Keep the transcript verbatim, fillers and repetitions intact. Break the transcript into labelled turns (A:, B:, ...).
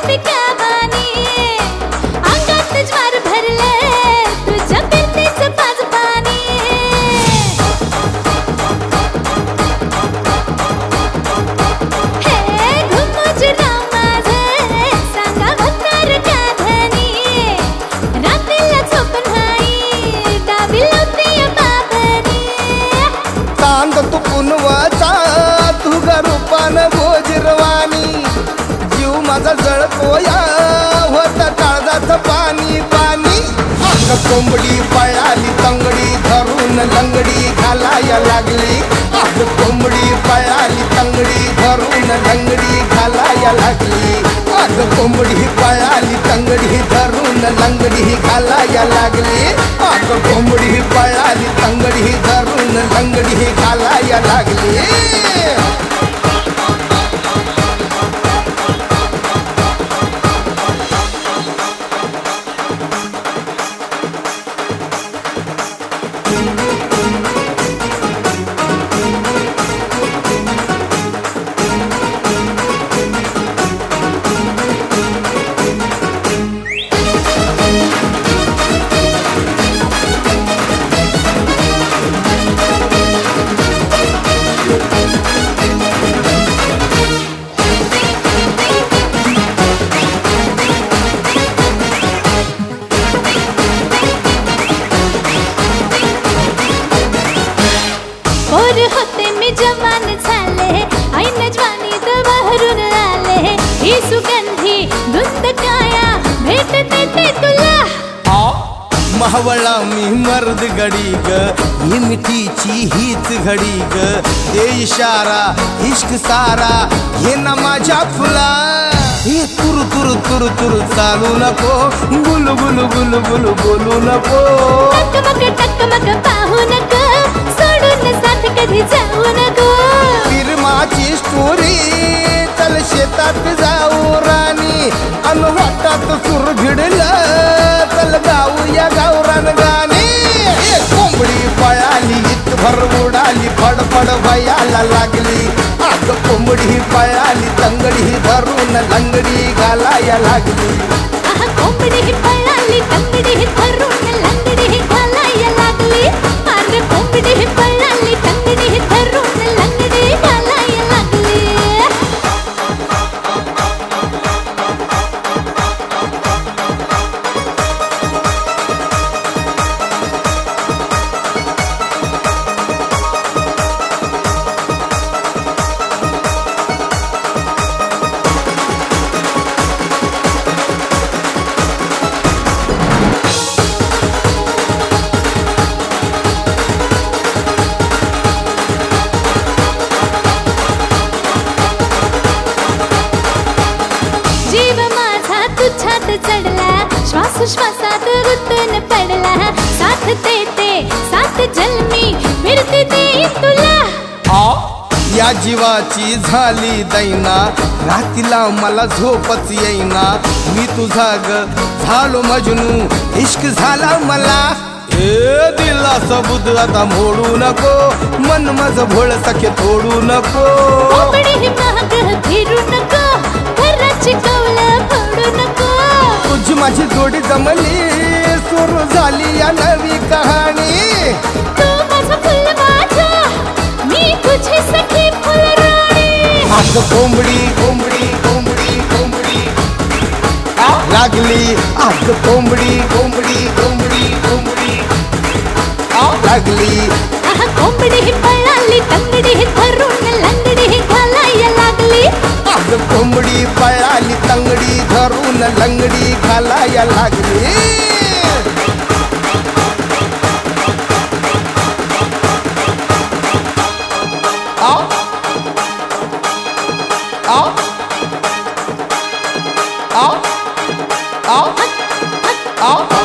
A: पिकावानी अंगात ज्वार भरले तुझ्या पिंडीचं पाज पाणी हे घुमूजराव माझे सांगा होणार का धनी रात्रीला झोप नाही डाबी लावते या बाबरी
B: चांद तू पुनवाचा तुझा रूपान गोजिरवाणी जीव माझा जळकोया होत काळजाचं पाणी पाणी अग कोंबडी पळाली तंगडी धरून लंगडी घालाया लागली अग कोंबडी पळाली तंगडी धरून लंगडी घालाया लागली अग कोंबडी पळाली तंगडी धरून लंगडी घालाया लागली अग कोंबडी पळाली तंगडी धरून लंगडी घालाया लागली
A: पोर होते मी जवान झाले ऐन जवानीत बहरून आले ही सुगंधी धुंद काया भेट देते तुला
B: महवळा मी मर्द गडी ग ही मिठीची हीच घडी ग दे इशारा इश्क सारा हे ना माझ्या फुला हे तुरु तुरु तुरु तुरु चालू नको गुलू गुलू गुलू गुलू बोलू नको
A: टकमक टकमक पाहू नको सोडून साथ कधी जाऊ नको
B: फिरमाची स्टोरी चल शेतात जाऊ राणी अन वाटात सुर भिडलं चल गाऊया गावरान गाणी ए कोंबडी पळाली इतभर उडाली फडफड भयाला लागली अग कोंबडी पळाली तंगडी धरून लंगडी घालाया लागली
A: आहा कोंबडी पळाली तंगडी धरून लंगडी घालाया लागली अरे कोंबडी पळाली तंगडी धरून लंगडी घालाया लागली जीव माझा तुझ्यात चढला श्वास श्वासात रुतून पडला साथ देते साथ जन्मी फिरते देईन तुला
B: या जीवाची झाली दैना रातीला मला झोपच येईना मी तुझा ग झालो मजनू इश्क झाला मला ए दिला सबूत आता मोडू नको मन माझ भोळ सखे तोडू नको
A: कोंबडी महाग फिरू नको घराची कौल फोडू नको
B: तुझी माझी जोडी जमली सुरू झाली या नवी कहाणी
A: तू माझा फुल माझा मी तुझी सखी फुलराणी
B: अग कोंबडी कोंबडी कोंबडी कोंबडी लागली अग कोंबडी कोंबडी कोंबडी कोंबडी लागली
A: आहा कोंबडी पळाली तंगडी धरून लंगडी घालाया लागली
B: अग कोंबडी पळाली तंगडी धरून लंगडी घालाया लागली आ आ आ आ